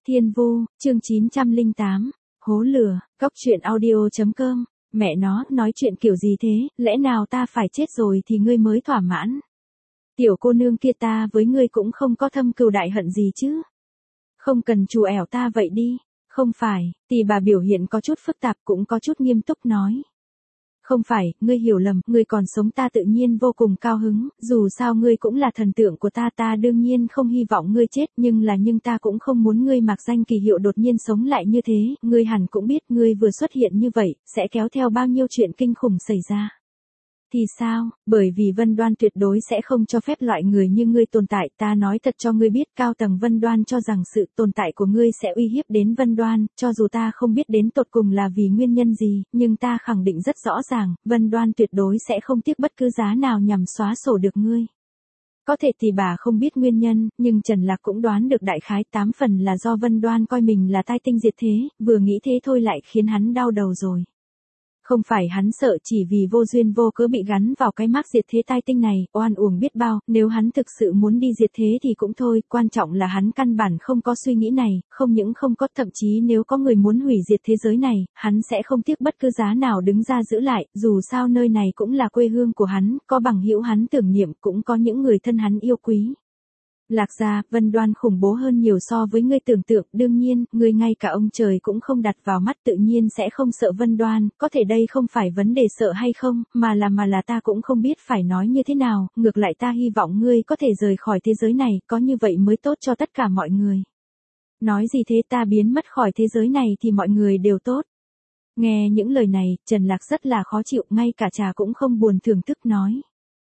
Thiên Vu, chương 908, hố lửa, cóc truyện audio.com, mẹ nó, nói chuyện kiểu gì thế, lẽ nào ta phải chết rồi thì ngươi mới thỏa mãn. Tiểu cô nương kia ta với ngươi cũng không có thâm cừu đại hận gì chứ. Không cần chù ẻo ta vậy đi, không phải, thì bà biểu hiện có chút phức tạp cũng có chút nghiêm túc nói. Không phải, ngươi hiểu lầm, ngươi còn sống ta tự nhiên vô cùng cao hứng, dù sao ngươi cũng là thần tượng của ta đương nhiên không hy vọng ngươi chết nhưng ta cũng không muốn ngươi mặc danh kỳ hiệu đột nhiên sống lại như thế, ngươi hẳn cũng biết ngươi vừa xuất hiện như vậy, sẽ kéo theo bao nhiêu chuyện kinh khủng xảy ra. Thì sao, bởi vì Vân Đoan tuyệt đối sẽ không cho phép loại người như ngươi tồn tại, ta nói thật cho ngươi biết cao tầng Vân Đoan cho rằng sự tồn tại của ngươi sẽ uy hiếp đến Vân Đoan, cho dù ta không biết đến tột cùng là vì nguyên nhân gì, nhưng ta khẳng định rất rõ ràng, Vân Đoan tuyệt đối sẽ không tiếc bất cứ giá nào nhằm xóa sổ được ngươi. Có thể thì bà không biết nguyên nhân, nhưng Trần Lạc cũng đoán được đại khái 8 phần là do Vân Đoan coi mình là tai tinh diệt thế, vừa nghĩ thế thôi lại khiến hắn đau đầu rồi. Không phải hắn sợ chỉ vì vô duyên vô cớ bị gắn vào cái mác diệt thế tai tinh này, oan uổng biết bao, nếu hắn thực sự muốn đi diệt thế thì cũng thôi, quan trọng là hắn căn bản không có suy nghĩ này, không những không có, thậm chí nếu có người muốn hủy diệt thế giới này, hắn sẽ không tiếc bất cứ giá nào đứng ra giữ lại, dù sao nơi này cũng là quê hương của hắn, có bằng hữu hắn tưởng niệm, cũng có những người thân hắn yêu quý. Lạc gia, Vân Đoan khủng bố hơn nhiều so với ngươi tưởng tượng, đương nhiên, ngươi ngay cả ông trời cũng không đặt vào mắt tự nhiên sẽ không sợ Vân Đoan, có thể đây không phải vấn đề sợ hay không, mà là ta cũng không biết phải nói như thế nào, ngược lại ta hy vọng ngươi có thể rời khỏi thế giới này, có như vậy mới tốt cho tất cả mọi người. Nói gì thế, ta biến mất khỏi thế giới này thì mọi người đều tốt. Nghe những lời này, Trần Lạc rất là khó chịu, ngay cả trà cũng không buồn thưởng thức nói.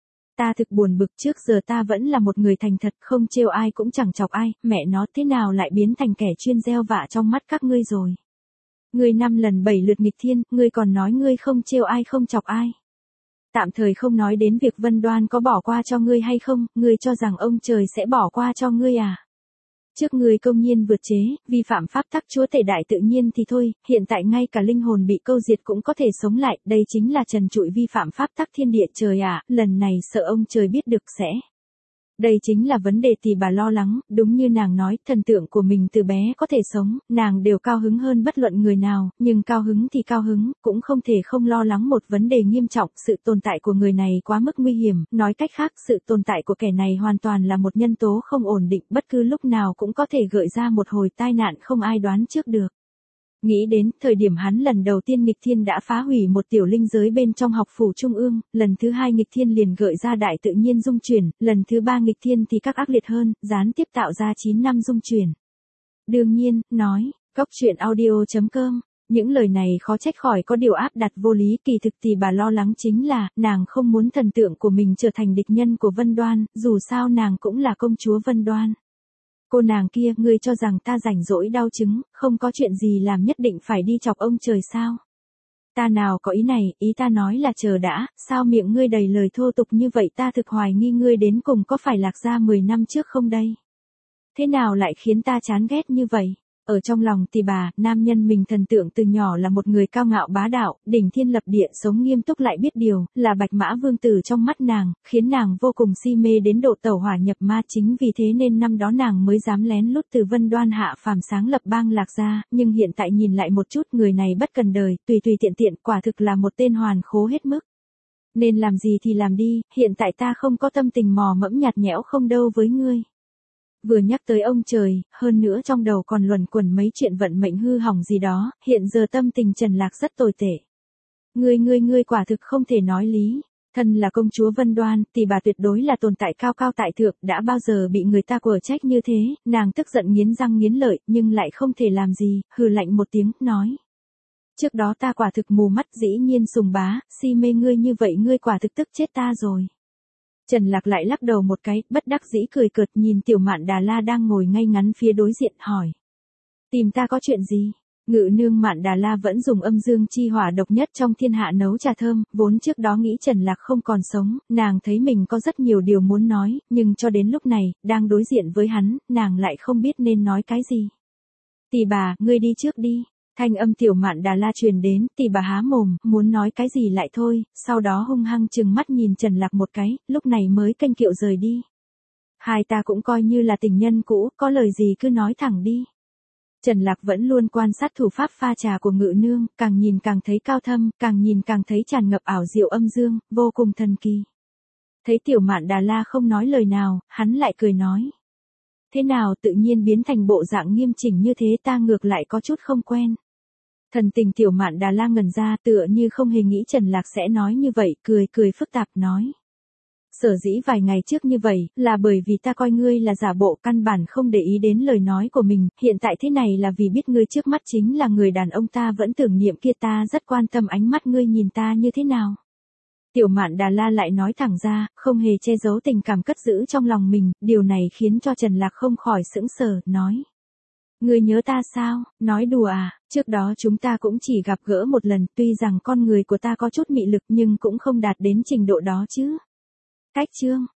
Ta thực buồn bực, trước giờ ta vẫn là một người thành thật, không trêu ai cũng chẳng chọc ai, mẹ nó thế nào lại biến thành kẻ chuyên gieo vạ trong mắt các ngươi rồi. Ngươi 5 lần 7 lượt nghịch thiên, ngươi còn nói ngươi không trêu ai không chọc ai. Tạm thời không nói đến việc Vân Đoan có bỏ qua cho ngươi hay không, ngươi cho rằng ông trời sẽ bỏ qua cho ngươi à? Trước người công nhiên vượt chế, vi phạm pháp tắc chúa tể đại tự nhiên thì thôi, hiện tại ngay cả linh hồn bị câu diệt cũng có thể sống lại, đây chính là trần trụi vi phạm pháp tắc thiên địa trời à, lần này sợ ông trời biết được sẽ. Đây chính là vấn đề thì bà lo lắng, đúng như nàng nói, thần tượng của mình từ bé có thể sống, nàng đều cao hứng hơn bất luận người nào, nhưng cao hứng thì cao hứng, cũng không thể không lo lắng một vấn đề nghiêm trọng, sự tồn tại của người này quá mức nguy hiểm, nói cách khác, sự tồn tại của kẻ này hoàn toàn là một nhân tố không ổn định, bất cứ lúc nào cũng có thể gợi ra một hồi tai nạn không ai đoán trước được. Nghĩ đến, thời điểm hắn lần đầu tiên nghịch thiên đã phá hủy một tiểu linh giới bên trong học phủ trung ương, lần thứ 2 nghịch thiên liền gợi ra đại tự nhiên dung chuyển, lần thứ 3 nghịch thiên thì các ác liệt hơn, gián tiếp tạo ra 9 năm dung chuyển. Đương nhiên, nói, cóc truyện audio.com, những lời này khó trách khỏi có điều áp đặt vô lý, kỳ thực thì bà lo lắng chính là, nàng không muốn thần tượng của mình trở thành địch nhân của Vân Đoan, dù sao nàng cũng là công chúa Vân Đoan. Cô nàng kia, ngươi cho rằng ta rảnh rỗi đau chứng, không có chuyện gì làm nhất định phải đi chọc ông trời sao? Ta nào có ý này, ý ta nói là chờ đã, sao miệng ngươi đầy lời thô tục như vậy, ta thực hoài nghi ngươi đến cùng có phải Lạc gia 10 năm trước không đây? Thế nào lại khiến ta chán ghét như vậy? Ở trong lòng thì bà, nam nhân mình thần tượng từ nhỏ là một người cao ngạo bá đạo, đỉnh thiên lập địa, sống nghiêm túc lại biết điều, là bạch mã vương tử trong mắt nàng, khiến nàng vô cùng si mê đến độ tẩu hỏa nhập ma, chính vì thế nên năm đó nàng mới dám lén lút từ Vân Đoan hạ phàm sáng lập bang Lạc gia, nhưng hiện tại nhìn lại một chút, người này bất cần đời, tùy tiện, quả thực là một tên hoàn khố hết mức. Nên làm gì thì làm đi, hiện tại ta không có tâm tình mò mẫm nhạt nhẽo không đâu với ngươi. Vừa nhắc tới ông trời, hơn nữa trong đầu còn luẩn quẩn mấy chuyện vận mệnh hư hỏng gì đó, hiện giờ tâm tình Trần Lạc rất tồi tệ. Ngươi quả thực không thể nói lý. Thân là công chúa Vân Đoan, thì bà tuyệt đối là tồn tại cao cao tại thượng, đã bao giờ bị người ta quở trách như thế, nàng tức giận nghiến răng nghiến lợi, nhưng lại không thể làm gì, hừ lạnh một tiếng, nói. Trước đó ta quả thực mù mắt, dĩ nhiên sùng bá, si mê ngươi như vậy, ngươi quả thực tức chết ta rồi. Trần Lạc lại lắc đầu một cái, bất đắc dĩ cười cợt, nhìn Tiểu Mạn Đà La đang ngồi ngay ngắn phía đối diện, hỏi. Tìm ta có chuyện gì? Ngự nương Mạn Đà La vẫn dùng âm dương chi hỏa độc nhất trong thiên hạ nấu trà thơm, vốn trước đó nghĩ Trần Lạc không còn sống, nàng thấy mình có rất nhiều điều muốn nói, nhưng cho đến lúc này, đang đối diện với hắn, nàng lại không biết nên nói cái gì. Tỷ bà, ngươi đi trước đi. Thanh âm Tiểu Mạn Đà La truyền đến, tỷ bà há mồm, muốn nói cái gì lại thôi, sau đó hung hăng trừng mắt nhìn Trần Lạc một cái, lúc này mới kênh kiệu rời đi. Hai ta cũng coi như là tình nhân cũ, có lời gì cứ nói thẳng đi. Trần Lạc vẫn luôn quan sát thủ pháp pha trà của Ngự Nương, càng nhìn càng thấy cao thâm, càng nhìn càng thấy tràn ngập ảo diệu âm dương, vô cùng thần kỳ. Thấy Tiểu Mạn Đà La không nói lời nào, hắn lại cười nói. Thế nào tự nhiên biến thành bộ dạng nghiêm chỉnh như thế, ta ngược lại có chút không quen. Thần tình Tiểu Mạn Đà La ngẩn ra, tựa như không hề nghĩ Trần Lạc sẽ nói như vậy, cười cười phức tạp nói. Sở dĩ vài ngày trước như vậy, là bởi vì ta coi ngươi là giả bộ, căn bản không để ý đến lời nói của mình, hiện tại thế này là vì biết ngươi trước mắt chính là người đàn ông ta vẫn tưởng niệm kia, ta rất quan tâm ánh mắt ngươi nhìn ta như thế nào. Tiểu Mạn Đà La lại nói thẳng ra, không hề che giấu tình cảm cất giữ trong lòng mình, điều này khiến cho Trần Lạc không khỏi sững sờ, nói. Ngươi nhớ ta sao, nói đùa à, trước đó chúng ta cũng chỉ gặp gỡ một lần, tuy rằng con người của ta có chút mị lực nhưng cũng không đạt đến trình độ đó chứ. Cách chương.